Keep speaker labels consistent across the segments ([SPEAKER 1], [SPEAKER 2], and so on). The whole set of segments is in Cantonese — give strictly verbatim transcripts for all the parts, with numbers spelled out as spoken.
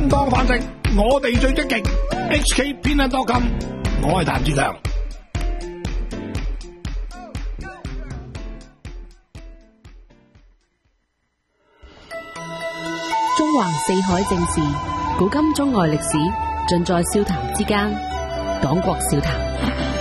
[SPEAKER 1] 正當飯食，我哋最積極。H K 偏得多金，我係譚志強。
[SPEAKER 2] 中橫四海正事，古今中外歷史，盡在笑談之間。講國笑談。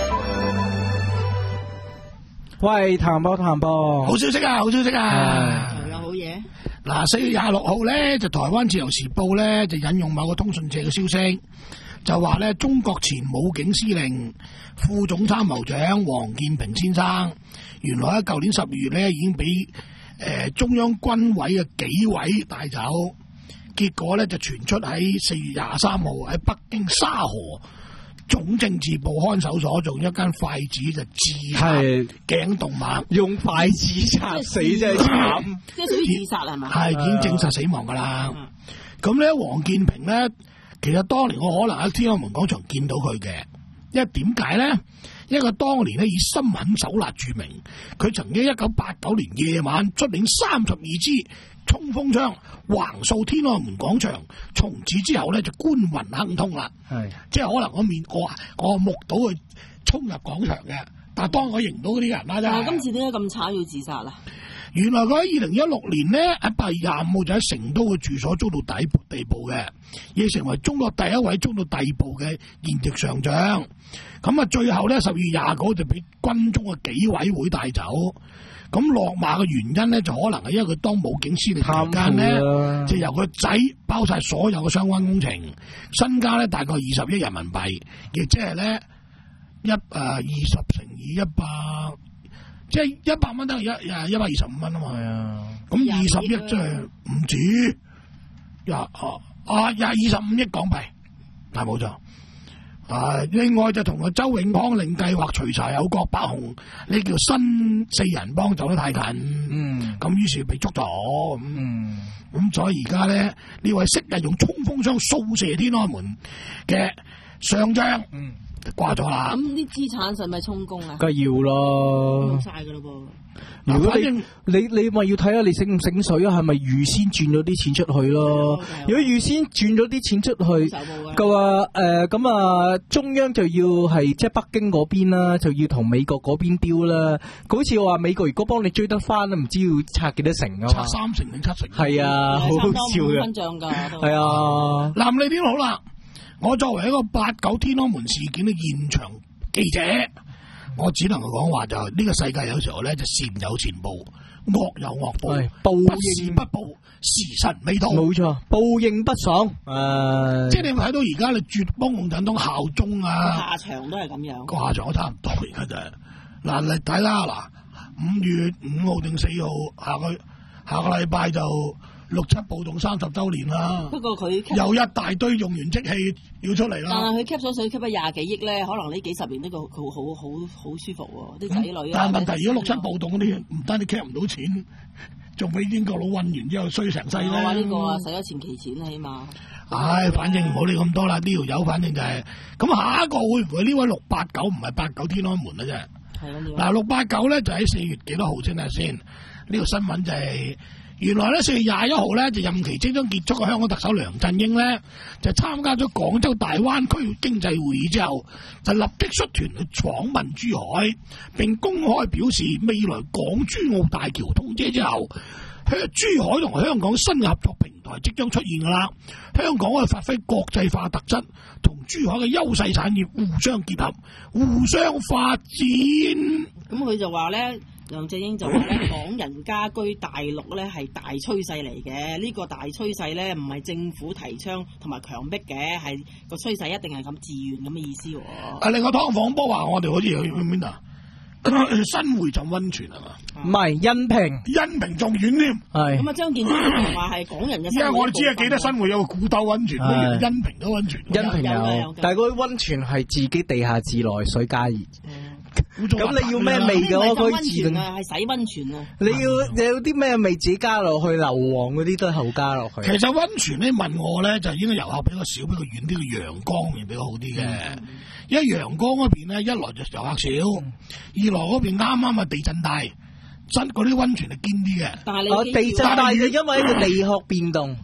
[SPEAKER 3] 喂，譚波譚波，
[SPEAKER 1] 好消息啊！好消息啊！
[SPEAKER 4] 又有好嘢。
[SPEAKER 1] 嗱，四月廿六號咧，就台灣自由時報咧就引用某個通訊社嘅消息，就話咧中國前武警司令、副總參謀長王建平先生，原來喺舊年十二月咧已經俾誒、呃、中央軍委嘅紀委帶走，結果咧就傳出喺四月廿三號喺北京沙河總政治部看守所，用一根筷子就自插頸動脈，
[SPEAKER 3] 用筷子插死真係慘，
[SPEAKER 4] 即係屬於自殺係嘛？
[SPEAKER 1] 係已經證實死亡噶啦。咁咧，王建平咧，其實當年我可能喺天安門廣場見到佢嘅，因為點解咧？因為佢當年咧以心狠手辣著名，佢曾經一九八九年夜晚率領三十二支衝鋒槍橫掃天安門廣場，從此之後咧就官運亨通啦。係，即係可能我面我我目睹佢衝入廣場嘅，但係當我認唔到嗰啲人啦。
[SPEAKER 4] 但係今次點解咁慘要自殺啦？
[SPEAKER 1] 原來佢喺二零一六年咧喺八月廿五號就喺成都嘅住所遭到逮捕地步嘅，亦成為中國第一位遭到逮捕嘅現役上將。咁啊，最後咧十二月廿九就俾軍中嘅紀委會帶走。咁落馬嘅原因咧，就可能係因為佢當武警司令期間咧，就由佢仔包晒所有嘅相關工程，身家咧大概二十億人民幣，亦即係咧一誒二十乘以一百，即係一百蚊等於一誒一百二十五蚊啊嘛。係啊，咁二十億即係唔止，呀啊啊廿二十五億港幣，係冇錯。啊！另外就同個周永康令計劃除柴有郭伯雄呢叫新四人幫走得太近，嗯，咁於是被捉咗，咁、嗯，咁所以而家咧呢位昔日用衝鋒槍掃射天安門嘅上將，嗯，掛咗啦。咁
[SPEAKER 4] 啲資產係咪充公啊？
[SPEAKER 3] 梗係要咯，
[SPEAKER 4] 冇晒噶咯噃。
[SPEAKER 3] 如果你你你咪要睇下你醒唔醒水啊？係咪預先轉咗啲錢出去咯？如果預先轉咗啲錢出去，嘅話誒咁啊，中央就要係即係北京嗰邊啦，就要同美國嗰邊丟啦。好似我話美國如果幫你追得翻，唔知要拆幾多成啊？
[SPEAKER 1] 拆三成定七成？係
[SPEAKER 3] 啊，好好笑嘅。
[SPEAKER 4] 分賬㗎，
[SPEAKER 3] 係啊。
[SPEAKER 1] 嗱，你點好啦？我作為一個八九天安門事件嘅現場記者。我只能夠講話就呢、是、個世界有時候咧就善有善報，惡有惡報，報應不報，時辰未到。冇錯，
[SPEAKER 3] 報應不爽。誒、呃，
[SPEAKER 1] 即係你睇到而家你絕幫共產黨效忠啊，
[SPEAKER 4] 下場都係咁樣。
[SPEAKER 1] 個下場都差唔多而家就係、是、嗱，你睇啦嗱，五月五號定四號下個下個禮拜就六七暴動三十週年啦。不過佢有一大堆用完即棄要出嚟啦。
[SPEAKER 4] 但係佢吸咗水吸咗廿幾億咧，可能呢幾十年呢個佢好好好舒服喎，啲仔女啊。
[SPEAKER 1] 但係問題，如果六七暴動嗰啲唔單止吸唔到錢，仲俾英國佬運完之後衰成世咧。
[SPEAKER 4] 我話呢個啊，使咗前期錢起碼。
[SPEAKER 1] 唉，反正唔好理咁多啦，呢條友反正就係、是、咁。下一個會唔會呢位六八九唔係八九天安門啊？啫係嗱，六八九咧就喺四月幾多號先啊？先呢條新聞就係、是。原來咧四月廿一號咧就任期即將結束嘅香港特首梁振英咧就參加咗廣州大灣區經濟會議之後，就立即率團去訪問珠海，並公開表示未來港珠澳大橋通車之後，珠海同香港新合作平台即將出現噶啦，香港可以發揮國際化特質，同珠海嘅優勢產業互相結合，互相發展。
[SPEAKER 4] 咁佢就話咧。梁振英就話咧，港人家居大陸咧係大趨勢嚟嘅，呢、這個大趨勢咧唔係政府提倡同埋強迫嘅，係個趨勢一定係咁自願咁嘅意思。啊，
[SPEAKER 1] 另外湯房波話我哋好似去邊啊？新會浸溫泉係嘛？
[SPEAKER 3] 唔係恩平，
[SPEAKER 1] 恩平仲遠添。係
[SPEAKER 4] 咁啊，張建宗話係港人嘅。
[SPEAKER 1] 因為我哋只係記得新會有個古兜溫泉，恩平都溫泉。
[SPEAKER 3] 恩平有，有但係嗰啲溫泉係自己地下自來水加熱。咁你要咩味嘅？我可以自動
[SPEAKER 4] 啊，係洗溫泉啊！
[SPEAKER 3] 你要有啲咩味自己加落去，硫磺嗰啲都係後加落去。
[SPEAKER 1] 其實溫泉你問我咧，就應該遊客比較少，比較遠啲嘅陽江嗰邊比較好啲嘅。嗯、因為陽江嗰邊咧，一來就遊客少，嗯、二來嗰邊啱啱啊地震帶，真嗰啲溫泉係堅啲嘅。
[SPEAKER 3] 但係你地震帶就因為一個地殼變動。係啊。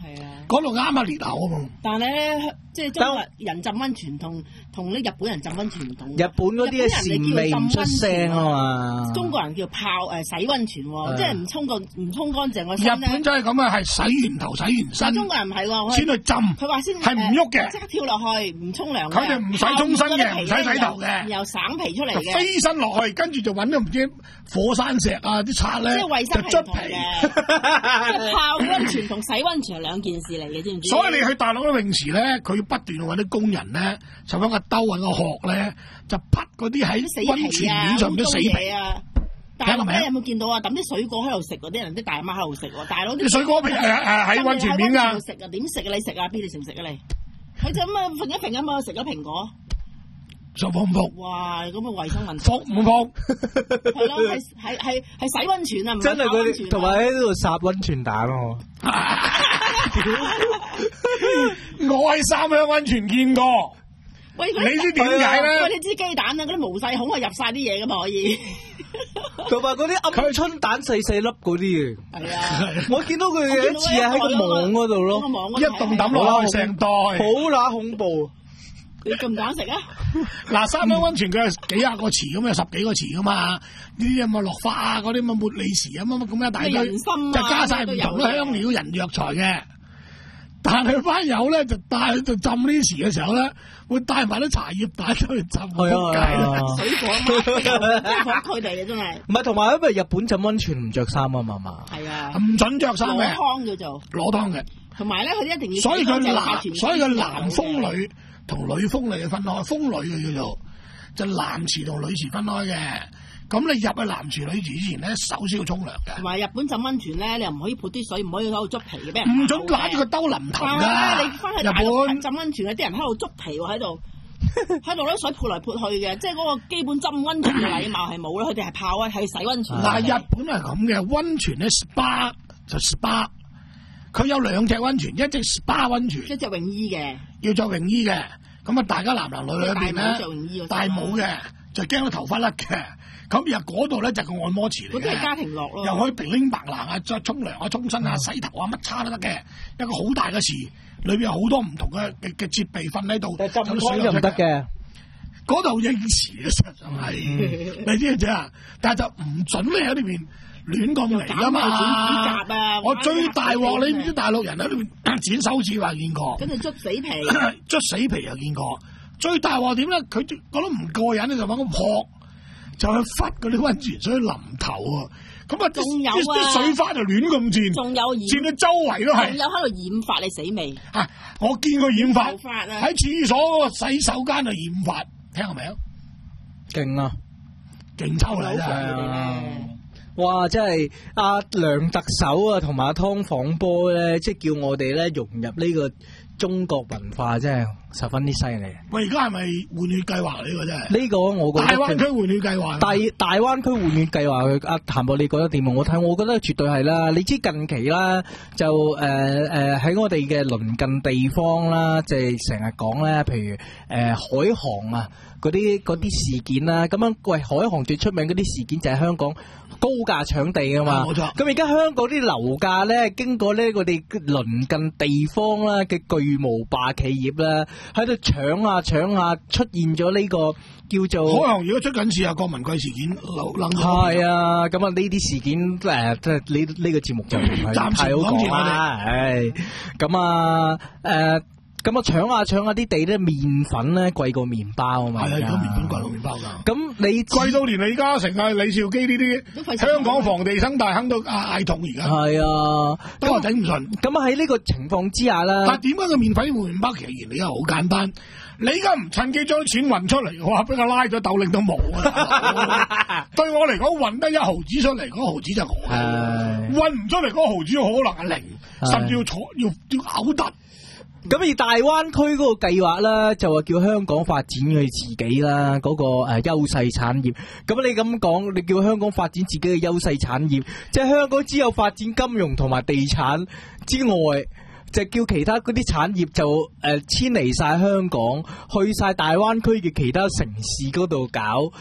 [SPEAKER 1] 嗰度啱啱裂口啊嘛。
[SPEAKER 4] 但係咧，即係中國人浸溫泉同同啲日本人浸溫泉唔同。
[SPEAKER 3] 日本嗰啲係蟬味唔出聲啊嘛。
[SPEAKER 4] 中國人叫泡誒洗溫泉喎，即係唔沖個唔沖乾淨個身咧。
[SPEAKER 1] 日本真係咁啊，係洗完頭洗完身。
[SPEAKER 4] 中國人唔係喎，
[SPEAKER 1] 先去浸。
[SPEAKER 4] 佢話先
[SPEAKER 1] 係唔喐嘅，
[SPEAKER 4] 即刻跳落去，唔沖涼。
[SPEAKER 1] 佢哋唔使沖身嘅，唔使洗頭嘅，
[SPEAKER 4] 然後省皮出嚟嘅。
[SPEAKER 1] 飛身落去，跟住就揾咗唔知火山石啊啲刷咧，
[SPEAKER 4] 即係衞生
[SPEAKER 1] 就捽皮。
[SPEAKER 4] 即係泡溫泉同洗溫泉係兩件事嚟嘅，知唔知？
[SPEAKER 1] 所以你去大陸嗰啲泳池咧，佢要不斷揾啲工人咧，就揾個兜揾個殼咧，就滗嗰啲喺溫泉面上面啲死皮
[SPEAKER 4] 啊！大陸咧有冇見到啊？抌啲水果喺度食嗰啲人，啲大媽喺度食喎，大佬啲
[SPEAKER 1] 水果皮誒誒喺溫泉面㗎。
[SPEAKER 4] 食啊？點食啊？你食啊？邊你食唔食啊？你佢就咁啊，揈一揈啊嘛，食咗蘋果。
[SPEAKER 1] 就服唔服？
[SPEAKER 4] 哇！咁嘅衞生問題。
[SPEAKER 1] 服唔服？
[SPEAKER 4] 係咯，係係係係洗溫泉啊！唔係
[SPEAKER 3] 真係佢同埋喺度撒溫泉蛋咯。
[SPEAKER 1] 我喺三鄉溫泉見過。
[SPEAKER 4] 喂，
[SPEAKER 1] 你知點解咧？
[SPEAKER 4] 喂，你知雞蛋啊，嗰啲毛細孔係入晒啲嘢噶嘛，可以。
[SPEAKER 3] 同埋嗰啲鵪鶉蛋細細粒嗰啲嘅。
[SPEAKER 4] 係啊，
[SPEAKER 3] 我見到佢有一次喺個網嗰度咯，
[SPEAKER 1] 一棟抌落去成袋，
[SPEAKER 3] 好乸恐怖。
[SPEAKER 4] 你敢唔敢食啊？
[SPEAKER 1] 嗱，三鄉溫泉佢係幾廿個池咁，有十幾個池噶嘛。呢啲咁啊落花啊，嗰啲咁啊茉莉時啊，乜乜咁一大堆，就加晒唔同嘅香料、人藥材嘅。但係班友咧就帶去度浸呢啲池嘅時候咧，會帶埋啲茶葉蛋出去浸，
[SPEAKER 3] 係啊，
[SPEAKER 4] 水果啊嘛，佢哋嘅真係。
[SPEAKER 3] 唔係，同埋因為日本浸溫泉唔着衫啊嘛嘛。
[SPEAKER 4] 係啊，
[SPEAKER 1] 唔準着衫嘅，
[SPEAKER 4] 攞湯叫做
[SPEAKER 1] 攞湯嘅。
[SPEAKER 4] 同埋咧，佢哋一定要。
[SPEAKER 1] 所以佢男，所以佢男風女同女風女嘅分開，風女嘅叫做就男池同女池分開嘅。咁你入去男池女池之前咧，首先要沖涼嘅。
[SPEAKER 4] 同埋日本浸溫泉咧，你又唔可以潑啲水，唔可以喺度捽皮嘅，俾人
[SPEAKER 1] 唔準揦住個兜淋頭㗎。
[SPEAKER 4] 你翻去大陸浸溫泉有啲人喺度捽皮喎，喺度喺度攞水潑嚟潑去嘅，即係嗰個基本浸溫泉嘅禮貌係冇啦。佢哋係泡啊，係洗溫泉。
[SPEAKER 1] 嗱，日本係咁嘅，溫泉咧 S P A 就 S P A， 佢有兩隻溫泉，一隻 S P A 溫泉，
[SPEAKER 4] 一隻泳衣嘅，
[SPEAKER 1] 要着泳衣嘅。咁啊，大家男男女女裏邊咧，戴帽嘅，就驚到頭髮甩嘅。咁入嗰度咧就個按摩池嚟嘅，
[SPEAKER 4] 嗰啲係家庭樂咯，
[SPEAKER 1] 又可以平拎白蘭啊，再沖涼啊、沖身啊、洗頭啊，乜叉都得嘅。一個好大嘅池，裏邊有好多唔同嘅嘅嘅設備瞓喺度，
[SPEAKER 3] 浸水就唔得嘅。
[SPEAKER 1] 嗰度泳池啊，實在係你知唔知啊？但係就唔準你喺呢邊亂咁嚟㗎嘛。我最大鑊，你唔知大陸人喺呢邊剪手指話見過，
[SPEAKER 4] 跟住捽死皮，
[SPEAKER 1] 捽死皮又見過。最大鑊點咧？佢覺得唔過癮咧，就揾個撲。就去忽嗰啲溫泉水淋頭啊！咁啊，
[SPEAKER 4] 仲有啊，
[SPEAKER 1] 啲水花就亂咁濺，
[SPEAKER 4] 仲有染，
[SPEAKER 1] 濺到周圍都係。
[SPEAKER 4] 仲有喺度染髮，你死未？
[SPEAKER 1] 啊！我見過染髮，
[SPEAKER 4] 喺
[SPEAKER 1] 廁所嗰個洗手間度染髮，聽過未啊？
[SPEAKER 3] 勁啊！
[SPEAKER 1] 勁抽嚟真
[SPEAKER 3] 係！哇！真係阿梁特首啊，同埋阿湯房波咧，即係叫我哋咧融入呢個中國文化，真係十分之犀利。
[SPEAKER 1] 喂，而家係咪換血計劃呢個真係？
[SPEAKER 3] 呢個我覺得
[SPEAKER 1] 大灣區換血計劃。
[SPEAKER 3] 大大灣區換血計劃，阿譚博你覺得點啊？我睇，我覺得絕對係啦。你知近期啦，就誒誒喺我哋嘅鄰近地方啦，即係成日講咧，譬如誒、呃、海航啊嗰啲嗰啲事件啦，咁樣喂，海航最出名嗰啲事件就係香港高價搶地啊嘛。冇錯。咁而家香港啲樓價咧，經過咧我哋鄰近地方啦嘅巨無霸企業咧，喺度搶啊搶啊，出現咗呢個叫做
[SPEAKER 1] 海航如果出緊事啊，郭文貴事件流冷
[SPEAKER 3] 係啊，咁啊呢啲事件誒，即係呢呢個節目就唔係太好講啦。唉，咁啊誒。咁啊搶下搶下啲地咧，麵粉咧貴過麵包啊嘛，
[SPEAKER 1] 係啊，咁麵粉貴過麵包㗎。
[SPEAKER 3] 咁你
[SPEAKER 1] 貴到連李嘉誠啊、李兆基呢啲香港房地生大亨都嗌痛而家。係
[SPEAKER 3] 啊，
[SPEAKER 1] 都話頂唔順。
[SPEAKER 3] 咁啊喺呢個情況之下啦，
[SPEAKER 1] 但係點解個麵粉換麵包其實原理係好簡單？你而家唔趁機將錢運出嚟，我話俾我拉咗豆令都冇啊！對我嚟講，運得一毫子出嚟，嗰毫子就我；運唔出嚟，嗰毫子可能係零，甚至要坐要要嘔突。
[SPEAKER 3] 咁而大灣區嗰個計劃啦，就話叫香港發展佢自己啦，嗰、那個誒優勢產業。咁你咁講，你叫香港發展自己嘅優勢產業，即係香港只有發展金融同埋地產之外，就叫其他嗰啲產業就誒遷離晒香港，去晒大灣區嘅其他城市嗰度搞。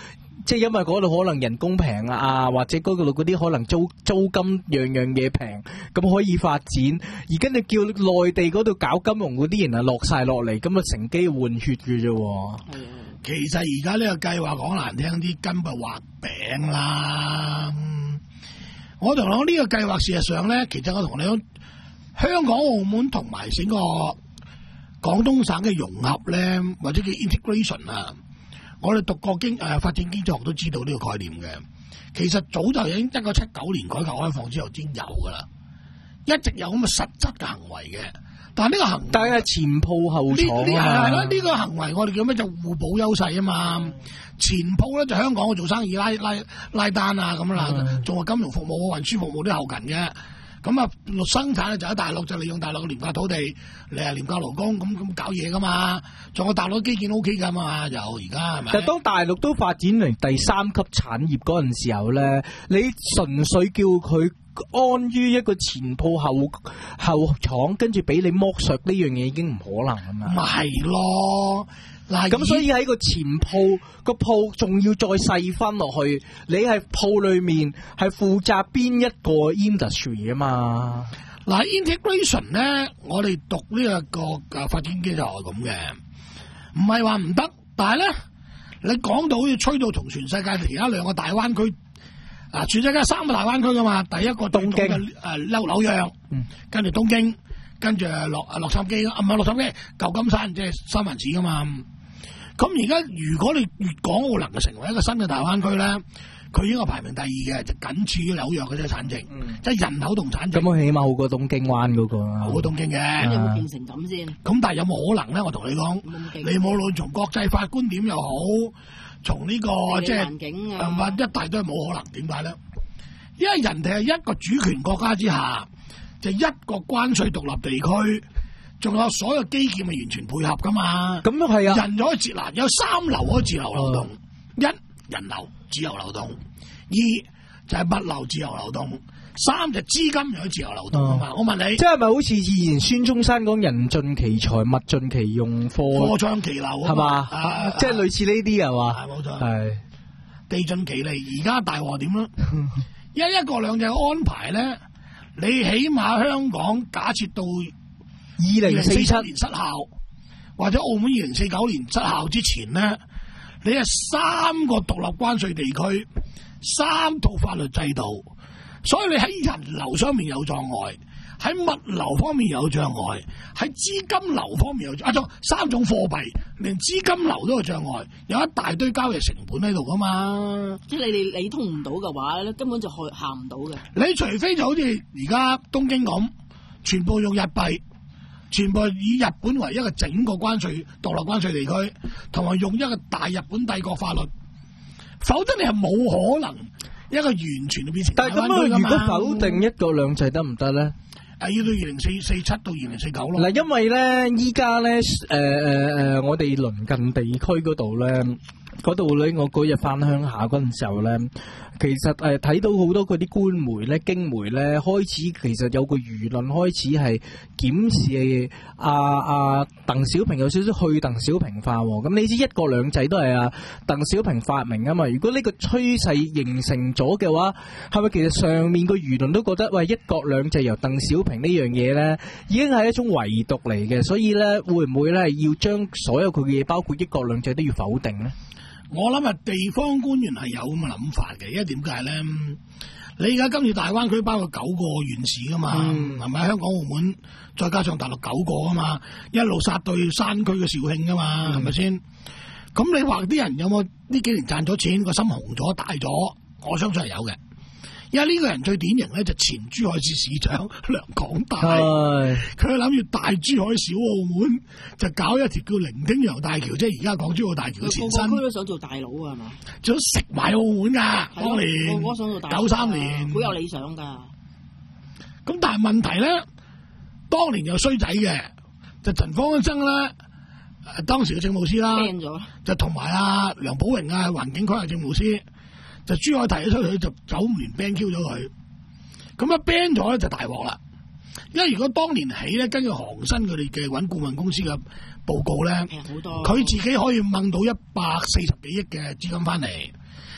[SPEAKER 3] 即係因為嗰度可能人工平啊，或者嗰度嗰啲可能租租金樣樣嘢平，咁可以發展。而跟住叫內地嗰度搞金融嗰啲人啊落晒落嚟，咁啊乘機換血嘅啫。
[SPEAKER 1] 其實而家呢個計劃講難聽啲，根本畫餅啦。我同你講呢個計劃，事實上咧，其實我同你講，香港、澳門同埋整個廣東省嘅融合咧，或者叫 integration 啊，我哋讀過經誒、呃、發展經濟學都知道呢個概念嘅。其實早就已經一九七九年改革開放之後已經有噶啦，一直有咁嘅實質嘅行為嘅。但係呢個行為，
[SPEAKER 3] 但係前鋪後廠啊，
[SPEAKER 1] 係啦，呢個行為我哋叫咩就互補優勢啊嘛。前鋪咧就香港做生意拉拉拉單啊咁啦，做個金融服務、運輸服務啲後勤嘅。咁啊，生產咧就喺大陸，就利用大陸嘅廉價土地嚟係廉價勞工，咁咁搞嘢噶嘛。仲有大陸基建 O K 噶嘛，就而家係咪？
[SPEAKER 3] 但係當大陸都發展嚟第三級產業嗰陣時候咧，你純粹叫佢安於一個前鋪後後廠，跟住俾你剝削呢樣嘢已經唔可能啊嘛。
[SPEAKER 1] 咪係咯，嗱
[SPEAKER 3] 咁所以喺個前鋪個鋪仲要再細分落去，你係鋪裏面係負責邊一個 industry 啊嘛。
[SPEAKER 1] 嗱 integration 咧，我哋讀呢一個誒發展經濟學係咁嘅，唔係話唔得，但係咧你講到好似吹到同全世界其他兩個大灣區。啊！全世界三個大灣區噶嘛，第一個東京誒紐紐約，嗯、跟住東京，跟住洛洛杉磯，啊唔係洛杉磯，舊金山即係三藩市噶嘛。咁而家如果你粵港澳能夠成為一個新嘅大灣區咧，佢應該排名第二嘅，就僅次於紐約嘅啫產值，嗯、即係人口同產值。咁
[SPEAKER 3] 我起碼好過東京灣嗰、那個，
[SPEAKER 1] 好過東京嘅。
[SPEAKER 4] 咁有冇變成咁先？咁
[SPEAKER 1] 但係有冇可能咧？我同你講，你無論從國際法觀點又好。從呢、這個即係誒，一大堆冇可能，點解咧？因為人哋係一個主權國家之下，就一個關稅獨立地區，仲有所有基建係完全配合噶嘛。咁都係啊，人就可以自嗱，有三流可以自由流動：嗯、一人流自由流動，二就係、是、物流自由流動。三就資金又可以自由流動啊嘛！我問你，
[SPEAKER 3] 即係咪好似以前孫中山講人盡其才，物盡其用，貨
[SPEAKER 1] 貨暢其流係嘛？
[SPEAKER 3] 即係類似呢啲係嘛？
[SPEAKER 1] 係冇錯，
[SPEAKER 3] 係
[SPEAKER 1] 地盡其利。而家大鑊點咧？因為一國兩制嘅安排咧，你起碼香港假設到二零四七年失效，或者澳門二零四九年失效之前咧，你係三個獨立關稅地區，三套法律制度。所以你喺人流上面有障礙，喺物流方面有障礙，喺資金流方面有障礙，啊，三種貨幣連資金流都有障礙，有一大堆交易成本喺度噶嘛。
[SPEAKER 4] 即係你哋你通唔到嘅話咧，根本就去行唔到嘅。
[SPEAKER 1] 你除非就好似而家東京咁，全部用日幣，全部以日本為一個整個關稅獨立關稅地區，同埋用一個大日本帝國法律，否則你係冇可能。一個完全嘅變成，
[SPEAKER 3] 但係咁樣，如果否定一國兩制得唔得咧？
[SPEAKER 1] 誒，要到二零四四七到二零四九咯。
[SPEAKER 3] 嗱，因為咧，依家咧，誒誒誒，我哋鄰近地區嗰度咧，嗰度咧，我嗰日翻鄉下嗰陣時候咧，其實誒睇到好多嗰啲官媒咧、京媒咧，開始其實有個輿論開始係檢視阿阿鄧小平有少少去鄧小平化喎。咁你知一國兩制都係阿鄧小平發明啊嘛。如果呢個趨勢形成咗嘅話，係咪其實上面個輿論都覺得喂，一國兩制由鄧小平呢樣嘢咧，已經係一種遺毒嚟嘅，所以咧會唔會咧要將所有佢嘅嘢，包括一國兩制都要否定咧？
[SPEAKER 1] 我諗啊，地方官員係有咁嘅諗法嘅，因為點解咧？你而家今次大灣區包括九個縣市噶嘛，係咪、嗯？香港、澳門再加上大陸九個啊嘛，一路殺到山區嘅肇慶噶嘛，係咪先？咁你話啲人有冇呢幾年賺咗錢，個心紅咗大咗？我相信係有嘅。因為呢個人最典型咧，就前珠海市市長梁廣大，佢諗住大珠海小澳門就搞一條叫伶仃洋大橋，即係而家港珠澳大橋嘅前身。
[SPEAKER 4] 個個區都想做大佬啊，係嘛？
[SPEAKER 1] 想食埋澳門噶，當年
[SPEAKER 4] 我想做大佬，
[SPEAKER 1] 九三年
[SPEAKER 4] 好有理想噶。
[SPEAKER 1] 咁但係問題咧，當年又衰仔嘅，就陳方安生啦，當時嘅政務司啦，就同埋阿梁寶榮啊，環境規劃政務司。就珠海提咗出去就九五年 ban Q 咗佢，咁一 ban 咗咧就大鑊啦。因為如果當年起咧，根據航新佢哋嘅揾顧問公司嘅報告咧，佢自己可以掹到一百四十幾億嘅資金翻嚟，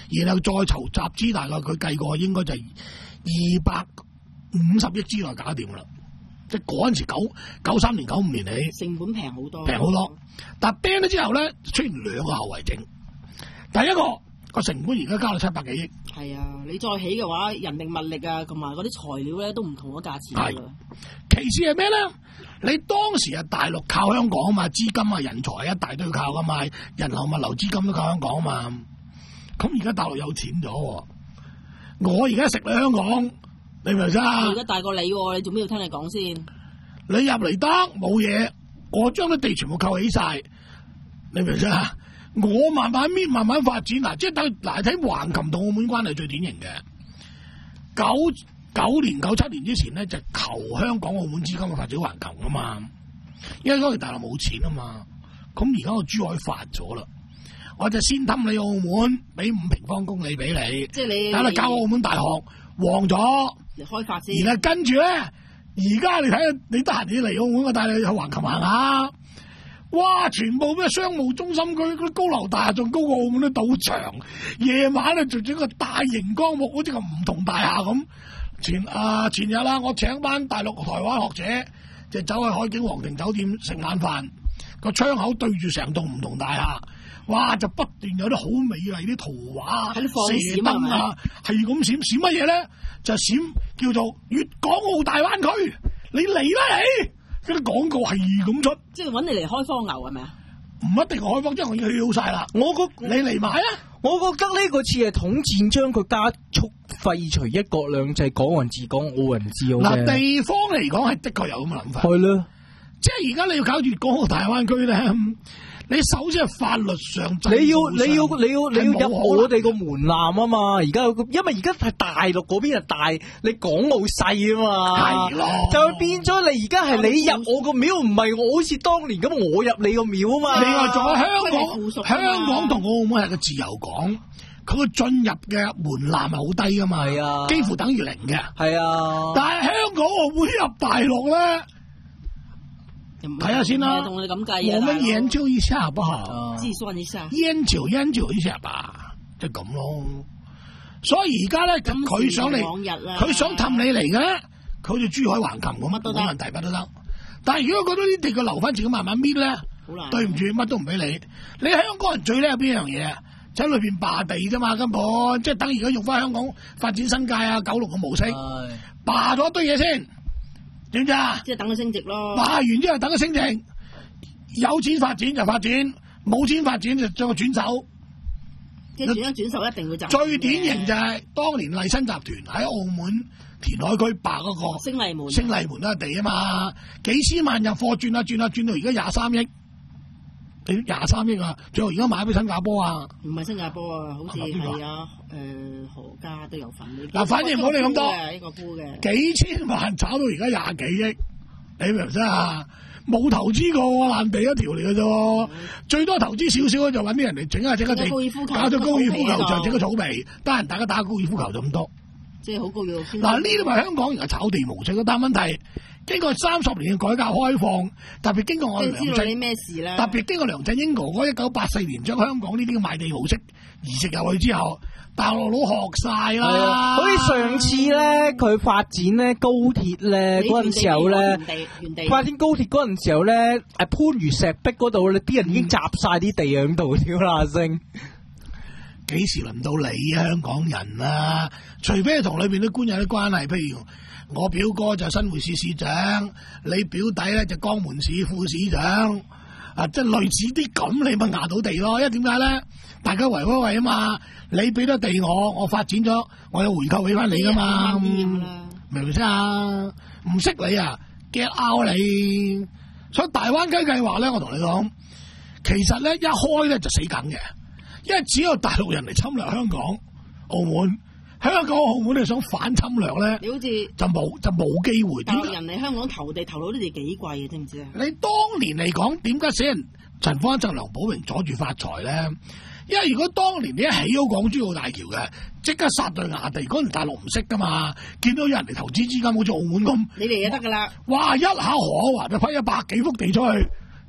[SPEAKER 1] 然後再籌集資，大概佢計過應該就係二百五十億之內搞掂啦。即係嗰陣時九九三年九五年起，
[SPEAKER 4] 成本平好多，
[SPEAKER 1] 平好多。但係 ban 咗之後咧，出現兩個後遺症。第一個個成本而家加到七百幾億。
[SPEAKER 4] 係啊，你再起嘅話，人力物力啊，同埋嗰啲材料咧都唔同嘅價錢㗎啦。
[SPEAKER 1] 其次係咩咧？你當時啊大陸靠香港啊嘛，資金啊人才一大堆靠噶嘛，人流物流資金都靠香港啊嘛。咁而家大陸有錢咗，我而家食你香港，你明唔明先啊？
[SPEAKER 4] 而家大過你喎，你做咩要聽你講先？
[SPEAKER 1] 你入嚟得冇嘢，我將啲地全部扣起晒，你明唔明啊？我慢慢搣，慢慢發展嗱，即係等嗱睇橫琴同澳門關係最典型嘅。九九年九七年之前咧，就求香港澳門資金嘅發展橫琴啊嘛，因為嗰時大陸冇錢啊嘛。咁而家個珠海發咗啦，我就先氹你澳門，俾五平方公里俾你，
[SPEAKER 4] 即係你
[SPEAKER 1] 等你搞澳門大學旺咗，
[SPEAKER 4] 嚟開發先。
[SPEAKER 1] 而家跟住咧，而家你睇下，你得閒你嚟澳門，我帶你去橫琴行下。哇！全部咩商務中心區嗰啲高樓大廈仲高過澳門啲賭場，夜晚咧做整個大型光幕，好似個唔同大廈咁。前啊前日啦，我請班大陸台灣學者就走去海景皇庭酒店食晚飯，個窗口對住成棟唔同大廈，哇！就不斷有啲好美麗啲圖畫、射燈啊，係咁閃閃乜嘢咧？就閃叫做粵港澳大灣區，你嚟啦你！嗰啲廣告係咁出，
[SPEAKER 4] 即係揾你嚟開荒牛係咪啊？
[SPEAKER 1] 唔一定開荒，因為我已經去好晒啦。
[SPEAKER 3] 我覺
[SPEAKER 1] 你嚟買啊！
[SPEAKER 3] 我覺得呢個似係統戰，將佢加速廢除一國兩制、港人治港、澳人治澳
[SPEAKER 1] 嗱，地方嚟講係的確有咁嘅諗法。
[SPEAKER 3] 係啦，
[SPEAKER 1] 即係而家你要搞粵港澳大灣區咧，你首先係法律上，
[SPEAKER 3] 你要你要你要你要入我哋個門檻啊嘛！而家因為而家係大陸嗰邊係大，你港澳細啊嘛，
[SPEAKER 1] 係咯，
[SPEAKER 3] 就變咗你而家係你入我個廟，唔係我好似當年咁我入你個廟啊嘛。
[SPEAKER 1] 另外仲有香港，
[SPEAKER 4] 附屬啊嘛
[SPEAKER 1] 香港同澳門係個自由港，佢個進入嘅門檻係好低噶嘛，
[SPEAKER 3] 係啊，
[SPEAKER 1] 幾乎等於零嘅。
[SPEAKER 3] 係啊，
[SPEAKER 1] 但係香港澳門入大陸咧。睇下先啦，
[SPEAKER 4] 同我哋咁計啊！
[SPEAKER 1] 我們研究一下好不好？
[SPEAKER 4] 計算一下，
[SPEAKER 1] 研究研究一下吧，即係咁咯。所以而家咧，咁佢想嚟，佢想氹你嚟嘅，佢好似珠海橫琴咁，乜都冇問題，乜都得。但係如果覺得啲地佢留翻自己慢慢搣咧，好難。對唔住，乜都唔俾你。你香港人最叻係邊樣嘢啊？就喺裏邊霸地啫嘛，根本即係等而家用翻香港發展新界啊、九龍嘅模式，霸咗一堆嘢先。點知啊？
[SPEAKER 4] 即係等佢升值咯。
[SPEAKER 1] 霸完之後等佢升值，有錢發展就發展，冇錢發展就將佢轉手。
[SPEAKER 4] 即係轉一轉手一定會賺。
[SPEAKER 1] 最典型就係當年麗新集團喺澳門填海區霸嗰個
[SPEAKER 4] 星麗門，
[SPEAKER 1] 星麗門嗰個地啊嘛，幾千萬入貨轉下轉下轉到而家廿三億，你廿三億啊！最後而家買俾新加坡啊？
[SPEAKER 4] 唔係新加坡啊，好似係啊，誒何家都有份。
[SPEAKER 1] 嗱，反正唔好你咁多，
[SPEAKER 4] 呢個估嘅
[SPEAKER 1] 幾千萬炒到而家廿幾億，你明唔明啊？冇投資過爛地一條嚟嘅啫，嗯、最多投資少少就揾啲人嚟整下整下地，搞咗高爾夫球場，整個草皮，得閒大家打高爾夫球就咁多。
[SPEAKER 4] 即係好高要。
[SPEAKER 1] 嗱，呢啲咪香港人嘅炒地模式咯，但係問題經過三十年嘅改革開放，特別經過我哋梁振，
[SPEAKER 4] 咩事咧？
[SPEAKER 1] 特別經過梁振英哥哥一九八四年將香港呢啲嘅賣地模式移植入去之後，大陸佬學晒啦。
[SPEAKER 3] 好似上次咧，佢發展咧高鐵咧嗰陣時候咧，發展高鐵嗰陣時候咧，誒番禺石壁嗰度咧，啲人已經集晒啲地喺度，屌啦聲。
[SPEAKER 1] 幾時輪到你香港人啊？除非係同裏邊啲官有啲關係，譬如我表哥就新會市市長，你表弟咧就江門市副市長，啊，即係類似啲咁，你咪拿到地咯。因為點解咧？大家圍威喂啊嘛，你俾咗地我，我發展咗，我有回扣俾翻你噶嘛，明唔明先啊？唔識你啊 ，get out 你。所以大灣區計劃咧，我同你講，其實咧一開咧就死梗嘅。因為只有大陸人嚟侵略香港、澳門，香港、澳門你想反侵略咧，
[SPEAKER 4] 你好似
[SPEAKER 1] 就冇就冇機會。
[SPEAKER 4] 大陸人嚟香港投地投到啲地幾貴啊？知唔知啊？
[SPEAKER 1] 你當年嚟講，點解死人陳方一、梁寶榮阻住發財咧？因為如果當年你一起好港珠澳大橋嘅，即刻殺對牙地，嗰陣大陸唔識噶嘛，見到有人嚟投資資金，好似澳門咁，
[SPEAKER 4] 你嚟就得噶啦。
[SPEAKER 1] 哇！一下河華就批一百幾幅地出去。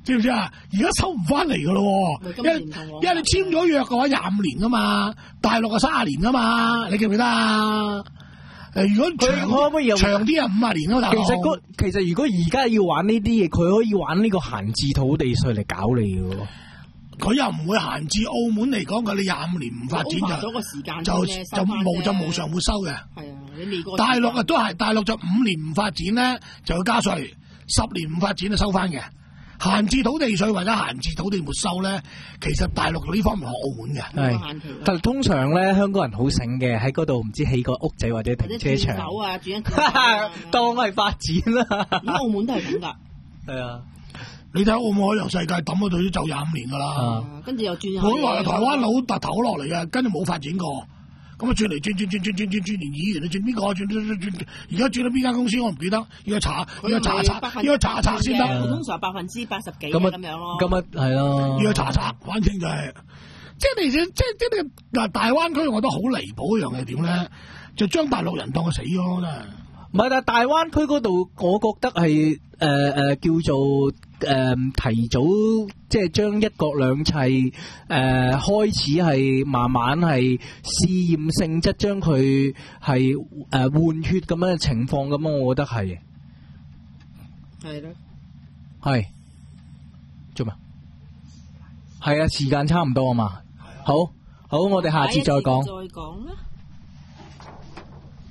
[SPEAKER 1] 知唔知啊？而家收唔翻嚟噶咯，因為因為你簽咗約嘅話廿五年噶嘛，大陸係卅年噶嘛，你記唔記得啊？誒，如果長
[SPEAKER 3] 可唔可以有
[SPEAKER 1] 長啲啊，五十年咯，大佬。
[SPEAKER 3] 其實嗰其實如果而家要玩呢啲嘢，佢可以玩呢個閒置土地稅嚟搞你嘅喎。
[SPEAKER 1] 佢又唔會閒置，澳門嚟講嘅，你廿五年唔發展就
[SPEAKER 4] 咗個時間
[SPEAKER 1] 就就冇就無償會收嘅。
[SPEAKER 4] 係啊，你未過。
[SPEAKER 1] 大陸啊都係，大陸就五年唔發展咧就要加稅，十年唔發展就收翻嘅。閒置土地稅或者閒置土地沒收咧，其實大陸呢方面學澳門嘅。
[SPEAKER 3] 係，但係通常咧香港人好醒嘅，喺嗰度唔知起個屋仔或者停車場，
[SPEAKER 4] 走啊，轉一
[SPEAKER 3] 當係發展啦。
[SPEAKER 4] 而家澳門都係咁㗎。
[SPEAKER 3] 係啊。
[SPEAKER 1] 你睇澳門海洋世界抌嗰度都就廿五年噶啦，
[SPEAKER 4] 跟住又轉。
[SPEAKER 1] 本來係台灣佬突頭落嚟嘅，跟住冇發展過，咁啊轉嚟轉轉轉轉轉轉轉，連議員都轉邊個轉轉轉轉，而家轉到邊間公司我唔記得，要查要查查要查查先得。
[SPEAKER 4] 通常百分之八十幾咁樣咯。
[SPEAKER 3] 咁啊係咯，
[SPEAKER 1] 要查查，反正就係、是，即係你即係即係嗱大灣區，我覺得好離譜一樣係點咧，就將大陸人當佢死咗真係。
[SPEAKER 3] 唔係，但係大灣區嗰度，我覺得係誒誒叫做誒、呃、提早，即係將一國兩制誒、呃、開始係慢慢係試驗性質，將佢係誒換血咁樣嘅情況咁樣，我覺得係
[SPEAKER 4] 係咯，
[SPEAKER 3] 係做咩？係啊，時間差唔多啊嘛，好好，我哋下次再講。
[SPEAKER 4] 再講啦。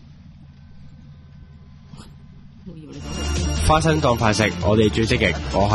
[SPEAKER 5] 花生當飯食，我哋最積極，我